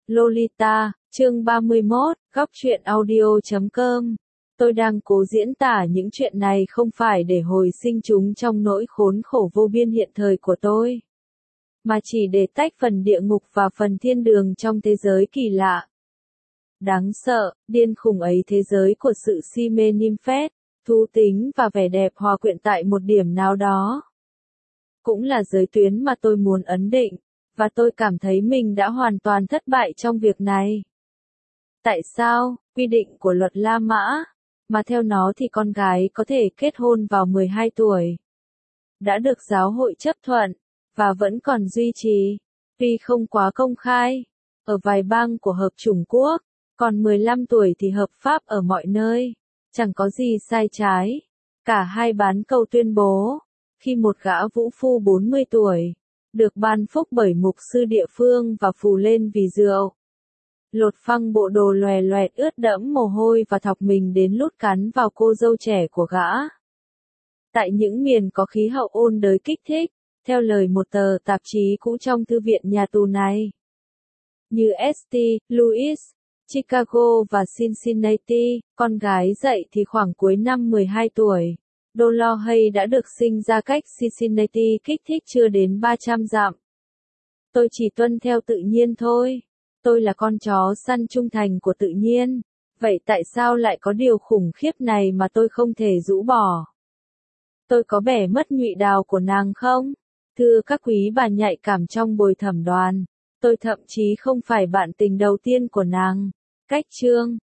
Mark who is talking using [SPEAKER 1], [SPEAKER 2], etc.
[SPEAKER 1] Lolita, chương 31, góc truyện audio.com. Tôi đang cố diễn tả những chuyện này không phải để hồi sinh chúng trong nỗi khốn khổ vô biên hiện thời của tôi, mà chỉ để tách phần địa ngục và phần thiên đường trong thế giới kỳ lạ, đáng sợ, điên khùng ấy, thế giới của sự si mê nymphet, thú tính và vẻ đẹp hòa quyện tại một điểm nào đó. Cũng là giới tuyến mà tôi muốn ấn định, và tôi cảm thấy mình đã hoàn toàn thất bại trong việc này. Tại sao? Quy định của luật La Mã, mà theo nó thì con gái có thể kết hôn vào 12 tuổi, đã được giáo hội chấp thuận, và vẫn còn duy trì, tuy không quá công khai, ở vài bang của Hợp chủng quốc, còn 15 tuổi thì hợp pháp ở mọi nơi, chẳng có gì sai trái. Cả hai bán cầu tuyên bố, khi một gã vũ phu 40 tuổi, được ban phúc bởi mục sư địa phương và phù lên vì rượu, lột phăng bộ đồ lòe loẹt ướt đẫm mồ hôi và thọc mình đến lút cắn vào cô dâu trẻ của gã. Tại những miền có khí hậu ôn đới kích thích, theo lời một tờ tạp chí cũ trong thư viện nhà tù này, như St. Louis, Chicago và Cincinnati, con gái dậy thì khoảng cuối năm 12 tuổi. Dolores đã được sinh ra cách Cincinnati kích thích chưa đến 300 dặm. Tôi chỉ tuân theo tự nhiên thôi. Tôi là con chó săn trung thành của tự nhiên. Vậy tại sao lại có điều khủng khiếp này mà tôi không thể rũ bỏ? Tôi có bẻ mất nhụy đào của nàng không? Thưa các quý bà nhạy cảm trong bồi thẩm đoàn, tôi thậm chí không phải bạn tình đầu tiên của nàng. Cách chương